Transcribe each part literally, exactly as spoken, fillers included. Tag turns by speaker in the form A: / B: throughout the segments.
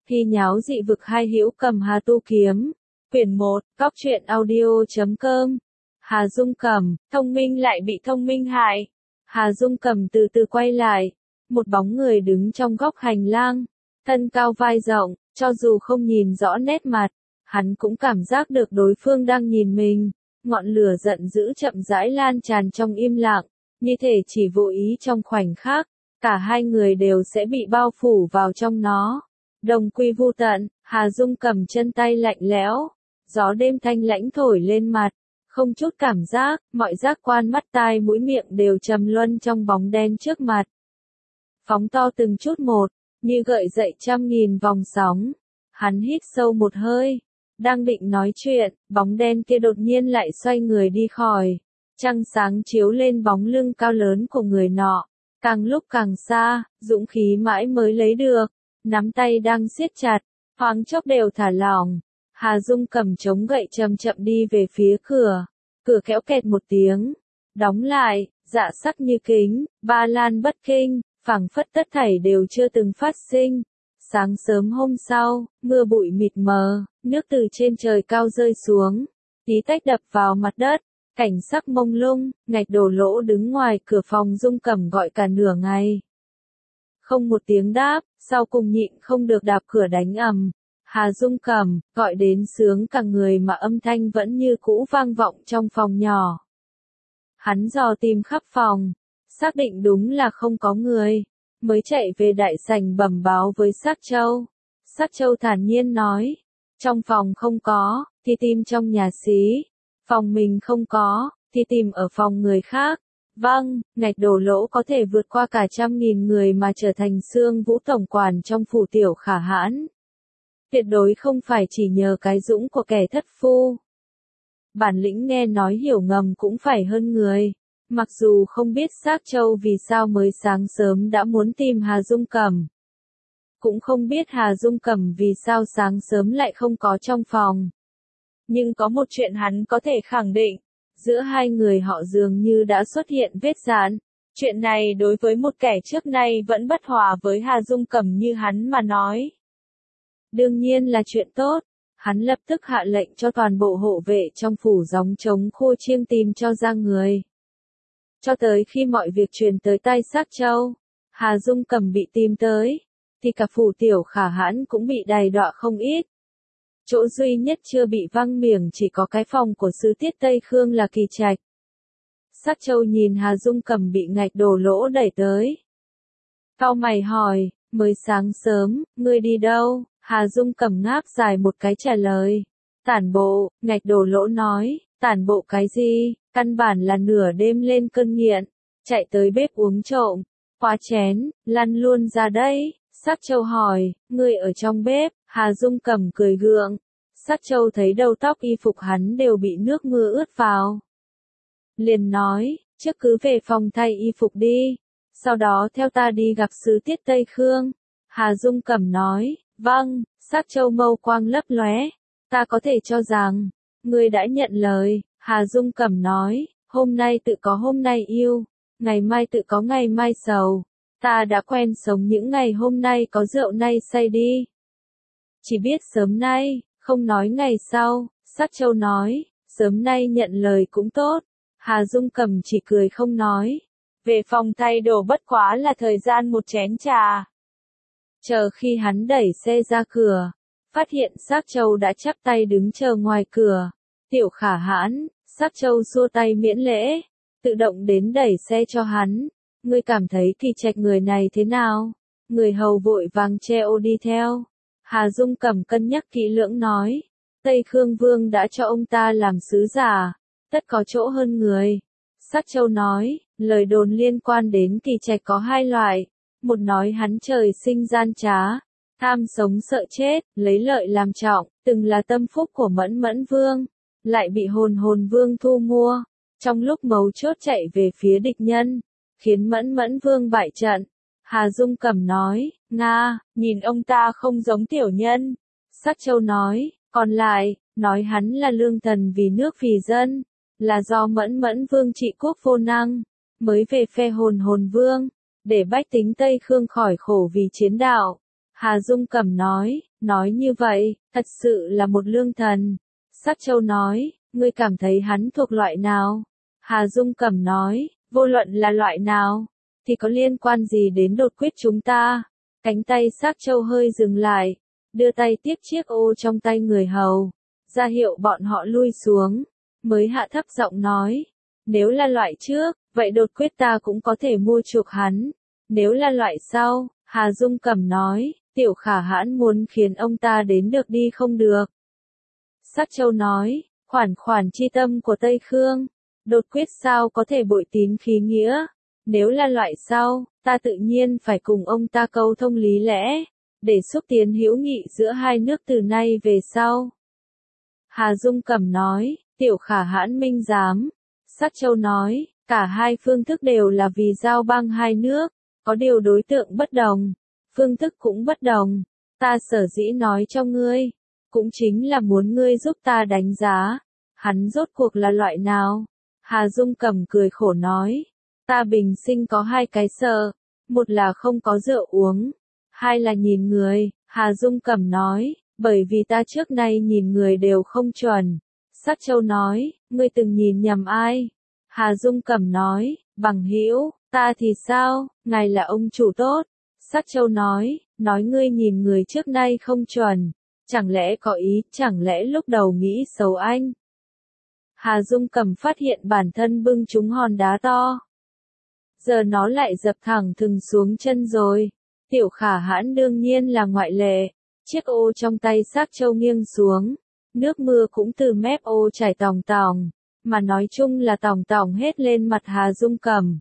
A: Thi nháo dị vực hai hữu cầm Hà tu kiếm. Quyển một, Cóc truyện audio chấm com. Hà Dung Cẩm, thông minh lại bị thông minh hại. Hà Dung Cẩm từ từ quay lại. Một bóng người đứng trong góc hành lang. Thân cao vai rộng, cho dù không nhìn rõ nét mặt, hắn cũng cảm giác được đối phương đang nhìn mình. Ngọn lửa giận dữ chậm rãi lan tràn trong im lặng, như thể chỉ vô ý trong khoảnh khắc, cả hai người đều sẽ bị bao phủ vào trong nó. Đồng quy vu tận, Hà Dung cầm chân tay lạnh lẽo, gió đêm thanh lãnh thổi lên mặt, không chút cảm giác, mọi giác quan mắt tai mũi miệng đều trầm luân trong bóng đen trước mặt. Phóng to từng chút một, như gợi dậy trăm nghìn vòng sóng. Hắn hít sâu một hơi, đang định nói chuyện, bóng đen kia đột nhiên lại xoay người đi khỏi. Trăng sáng chiếu lên bóng lưng cao lớn của người nọ, càng lúc càng xa, dũng khí mãi mới lấy được, nắm tay đang siết chặt, thoáng chốc đều thả lỏng. Hà Dung cầm chống gậy chậm chậm đi về phía cửa, cửa kéo kẹt một tiếng, đóng lại, dạ sắc như kính, ba lan bất kinh, phảng phất tất thảy đều chưa từng phát sinh. Sáng sớm hôm sau, mưa bụi mịt mờ, nước từ trên trời cao rơi xuống, tí tách đập vào mặt đất, cảnh sắc mông lung. Ngạch Đổ Lỗ đứng ngoài cửa phòng Dung Cẩm gọi cả nửa ngày. Không một tiếng đáp, sau cùng nhịn không được đạp cửa đánh ầm. Hà Dung Cẩm, gọi đến sướng cả người mà âm thanh vẫn như cũ vang vọng trong phòng nhỏ. Hắn dò tìm khắp phòng, xác định đúng là không có người, mới chạy về đại sảnh bẩm báo với Sắc Châu. Sắc Châu thản nhiên nói, trong phòng không có, thì tìm trong nhà xí, phòng mình không có, thì tìm ở phòng người khác. Vâng, Ngạch Đổ Lỗ có thể vượt qua cả trăm nghìn người mà trở thành Xương Vũ tổng quản trong phủ Tiểu Khả Hãn. Tuyệt đối không phải chỉ nhờ cái dũng của kẻ thất phu. Bản lĩnh nghe nói hiểu ngầm cũng phải hơn người. Mặc dù không biết Sắc Châu vì sao mới sáng sớm đã muốn tìm Hà Dung Cẩm. Cũng không biết Hà Dung Cẩm vì sao sáng sớm lại không có trong phòng. Nhưng có một chuyện hắn có thể khẳng định, giữa hai người họ dường như đã xuất hiện vết dạn. Chuyện này đối với một kẻ trước nay vẫn bất hòa với Hà Dung Cẩm như hắn mà nói, đương nhiên là chuyện tốt. Hắn lập tức hạ lệnh cho toàn bộ hộ vệ trong phủ gióng trống Khô Chiêng tìm cho ra người. Cho tới khi mọi việc truyền tới tai Sắc Châu, Hà Dung Cẩm bị tìm tới, thì cả phủ Tiểu Khả Hãn cũng bị đày đọa không ít. Chỗ duy nhất chưa bị văng miệng chỉ có cái phòng của sứ tiết Tây Khương là Kỳ Trạch. Sắc Châu nhìn Hà Dung Cẩm bị Ngạch Đổ Lỗ đẩy tới. Cau mày hỏi, mới sáng sớm, ngươi đi đâu? Hà Dung Cẩm ngáp dài một cái trả lời. Tản bộ. Ngạch Đổ Lỗ nói, tản bộ cái gì, căn bản là nửa đêm lên cơn nghiện, chạy tới bếp uống trộm, khóa chén, lăn luôn ra đây. Sắc Châu hỏi, ngươi ở trong bếp? Hà Dung Cẩm cười gượng. Sắc Châu thấy đầu tóc y phục hắn đều bị nước mưa ướt vào, liền nói, trước cứ về phòng thay y phục đi, sau đó theo ta đi gặp sứ tiết Tây Khương. Hà Dung Cẩm nói, vâng. Sắc Châu mâu quang lấp lóe, ta có thể cho rằng ngươi đã nhận lời. Hà Dung Cẩm nói, hôm nay tự có hôm nay yêu, ngày mai tự có ngày mai sầu, ta đã quen sống những ngày hôm nay có rượu nay say đi, chỉ biết sớm nay, không nói ngày sau. Sắc Châu nói, sớm nay nhận lời cũng tốt. Hà Dung Cẩm chỉ cười không nói. Về phòng thay đồ bất quá là thời gian một chén trà. Chờ khi hắn đẩy xe ra cửa, phát hiện Sắc Châu đã chắp tay đứng chờ ngoài cửa. Tiểu Khả Hãn. Sắc Châu xua tay miễn lễ, tự động đến đẩy xe cho hắn. Ngươi cảm thấy Kỳ Trạch người này thế nào? Người hầu vội vàng treo đi theo. Hà Dung Cẩm cân nhắc kỹ lưỡng nói, Tây Khương Vương đã cho ông ta làm sứ giả, tất có chỗ hơn người. Sắc Châu nói, lời đồn liên quan đến Kỳ Trạch có hai loại, một nói hắn trời sinh gian trá, tham sống sợ chết, lấy lợi làm trọng, từng là tâm phúc của Mẫn Mẫn Vương, lại bị Hồn Hồn Vương thu mua, trong lúc mấu chốt chạy về phía địch nhân, khiến Mẫn Mẫn Vương bại trận. Hà Dung Cẩm nói, Nga, nhìn ông ta không giống tiểu nhân. Sắc Châu nói, còn lại, nói hắn là lương thần vì nước vì dân, là do Mẫn Mẫn Vương trị quốc vô năng, mới về phe Hồn Hồn Vương, để bách tính Tây Khương khỏi khổ vì chiến đạo. Hà Dung Cẩm nói, Nói như vậy, thật sự là một lương thần. Sắc Châu nói, ngươi cảm thấy hắn thuộc loại nào? Hà Dung Cẩm nói, vô luận là loại nào, thì có liên quan gì đến đột quyết chúng ta? Cánh tay Sắc Châu hơi dừng lại, đưa tay tiếp chiếc ô trong tay người hầu, ra hiệu bọn họ lui xuống, mới hạ thấp giọng nói, nếu là loại trước, vậy đột quyết ta cũng có thể mua chuộc hắn. Nếu là loại sau, Hà Dung Cẩm nói, Tiểu Khả Hãn muốn khiến ông ta đến được đi không được. Sắc Châu nói, khoản khoản chi tâm của Tây Khương, đột quyết sao có thể bội tín khí nghĩa. Nếu là loại sau, ta tự nhiên phải cùng ông ta câu thông lý lẽ, để xúc tiến hữu nghị giữa hai nước từ nay về sau. Hà Dung Cẩm nói, Tiểu Khả Hãn minh giám. Sắc Châu nói, cả hai phương thức đều là vì giao bang hai nước, có điều đối tượng bất đồng, phương thức cũng bất đồng. Ta sở dĩ nói cho ngươi, cũng chính là muốn ngươi giúp ta đánh giá, hắn rốt cuộc là loại nào. Hà Dung Cẩm cười khổ nói, ta bình sinh có hai cái sợ, một là không có rượu uống, hai là nhìn người. Hà Dung Cẩm nói, bởi vì ta trước nay nhìn người đều không chuẩn. Sắc Châu nói, ngươi từng nhìn nhầm ai? Hà Dung Cẩm nói, bằng hữu, ta thì sao, ngài là ông chủ tốt. Sắc Châu nói, nói ngươi nhìn người trước nay không chuẩn, chẳng lẽ có ý, chẳng lẽ lúc đầu nghĩ xấu anh? Hà Dung Cẩm phát hiện bản thân bưng trúng hòn đá to. Giờ nó lại dập thẳng thừng xuống chân rồi. Tiểu Khả Hãn đương nhiên là ngoại lệ. Chiếc ô trong tay Sắc Châu nghiêng xuống, nước mưa cũng từ mép ô chảy tòng tòng, mà nói chung là tòng tòng hết lên mặt Hà Dung Cẩm.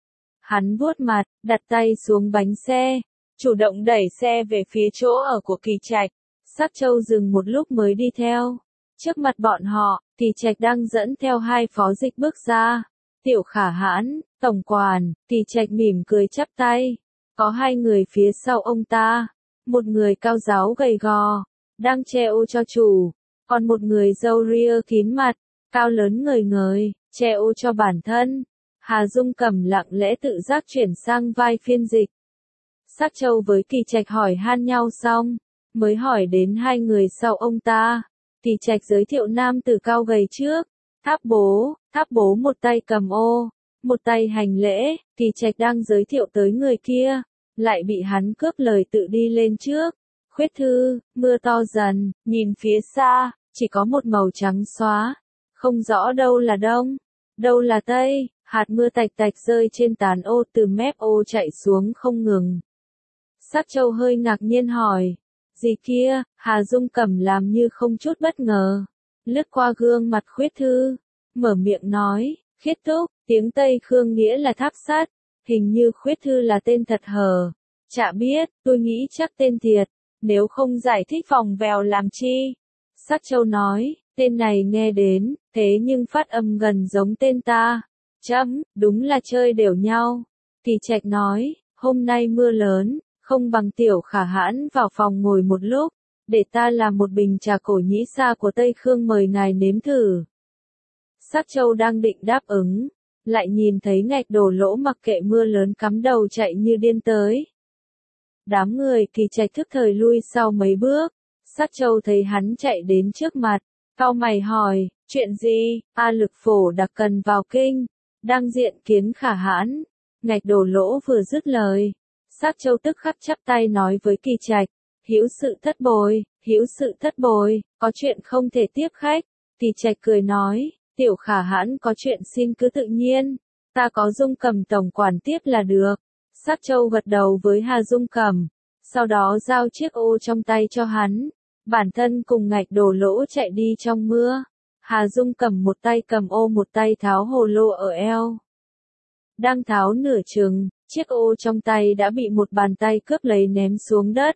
A: Hắn vuốt mặt, đặt tay xuống bánh xe, chủ động đẩy xe về phía chỗ ở của Kỳ Trạch. Sắc Châu dừng một lúc mới đi theo. Trước mặt bọn họ, Kỳ Trạch đang dẫn theo hai phó dịch bước ra. Tiểu Khả Hãn, tổng quản. Kỳ Trạch mỉm cười chắp tay. Có hai người phía sau ông ta. Một người cao ráo gầy gò, đang che ô cho chủ. Còn một người râu ria kín mặt, cao lớn ngời ngời, che ô cho bản thân. Hà Dung Cẩm lặng lẽ tự giác chuyển sang vai phiên dịch. Sắc Châu với Kỳ Trạch hỏi han nhau xong, mới hỏi đến hai người sau ông ta. Kỳ Trạch giới thiệu nam tử cao gầy trước, Tháp Bố. Tháp Bố một tay cầm ô, một tay hành lễ. Kỳ Trạch đang giới thiệu tới người kia, lại bị hắn cướp lời tự đi lên trước. Khuyết thư, mưa to dần, nhìn phía xa, chỉ có một màu trắng xóa, không rõ đâu là đông, đâu là tây. Hạt mưa tạch tạch rơi trên tán ô, từ mép ô chạy xuống không ngừng. Sắc Châu hơi ngạc nhiên hỏi, gì kia? Hà Dung Cẩm làm như không chút bất ngờ, lướt qua gương mặt Khuyết thư, mở miệng nói, Khiết Thúc, tiếng Tây Khương nghĩa là tháp sắt, hình như Khuyết thư là tên thật hờ. Chả biết, tôi nghĩ chắc tên thiệt, nếu không giải thích vòng vèo làm chi. Sắc Châu nói, tên này nghe đến, thế nhưng phát âm gần giống tên ta. Chấm, đúng là chơi đều nhau. Kỳ Trạch nói, hôm nay mưa lớn, không bằng Tiểu Khả Hãn vào phòng ngồi một lúc, để ta làm một bình trà cổ nhĩ sa của Tây Khương mời ngài nếm thử. Sắc Châu đang định đáp ứng, lại nhìn thấy Ngạch Đổ Lỗ mặc kệ mưa lớn cắm đầu chạy như điên tới. Đám người Kỳ Trạch thức thời lui sau mấy bước. Sắc Châu thấy hắn chạy đến trước mặt, cau mày hỏi, chuyện gì? A Lực Phổ đặc cần vào kinh, đang diện kiến Khả Hãn. Ngạch Đổ Lỗ vừa dứt lời, Sắc Châu tức khắc chắp tay nói với Kỳ Trạch, hữu sự thất bồi, hữu sự thất bồi, có chuyện không thể tiếp khách. Kỳ Trạch cười nói, Tiểu Khả Hãn có chuyện xin cứ tự nhiên, ta có Dung Cẩm tổng quản tiếp là được. Sắc Châu gật đầu với Hà Dung Cẩm, sau đó giao chiếc ô trong tay cho hắn, bản thân cùng Ngạch Đổ Lỗ chạy đi trong mưa. Hà Dung Cẩm một tay cầm ô một tay tháo hồ lô ở eo. Đang tháo nửa chừng, chiếc ô trong tay đã bị một bàn tay cướp lấy ném xuống đất.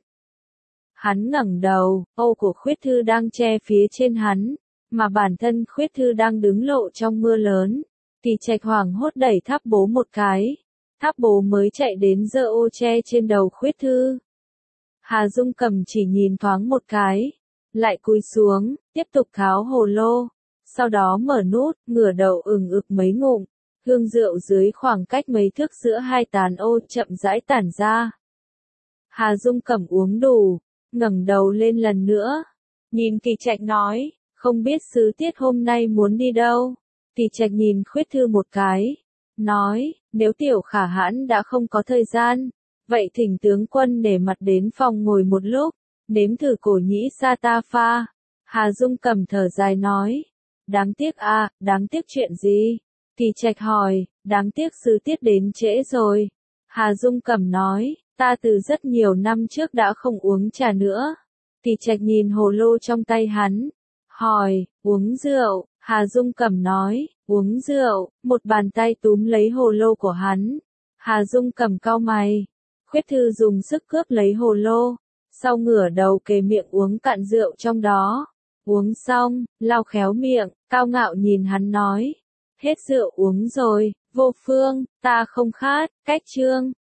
A: Hắn ngẩng đầu, ô của Khuyết thư đang che phía trên hắn, mà bản thân Khuyết thư đang đứng lộ trong mưa lớn. Kỳ Trạch hoảng hốt đẩy Tháp Bố một cái. Tháp Bố mới chạy đến giơ ô che trên đầu Khuyết thư. Hà Dung Cẩm chỉ nhìn thoáng một cái, lại cúi xuống, tiếp tục tháo hồ lô, sau đó mở nút, ngửa đầu ừng ực mấy ngụm, hương rượu dưới khoảng cách mấy thước giữa hai tàn ô chậm rãi tản ra. Hà Dung Cẩm uống đủ, ngẩng đầu lên lần nữa. Nhìn Kỳ Trạch nói, không biết Sứ Tiết hôm nay muốn đi đâu. Kỳ Trạch nhìn Khuyết Thư một cái, nói, nếu Tiểu Khả Hãn đã không có thời gian, vậy thỉnh tướng quân để mặt đến phòng ngồi một lúc, nếm thử cổ nhĩ sa ta pha. Hà Dung Cầm thở dài nói, đáng tiếc à, đáng tiếc chuyện gì? Kỳ Trạch hỏi, đáng tiếc Sứ Tiết đến trễ rồi. Hà Dung Cầm nói, ta từ rất nhiều năm trước đã không uống trà nữa. Kỳ Trạch nhìn hồ lô trong tay hắn, hỏi, uống rượu? Hà Dung Cầm nói, uống rượu, một bàn tay túm lấy hồ lô của hắn. Hà Dung Cầm cau mày. Khuyết Thư dùng sức cướp lấy hồ lô, sau ngửa đầu kề miệng uống cạn rượu trong đó. Uống xong, lau khéo miệng, cao ngạo nhìn hắn nói, hết rượu uống rồi, Vô Phương, ta không khát. Cách chương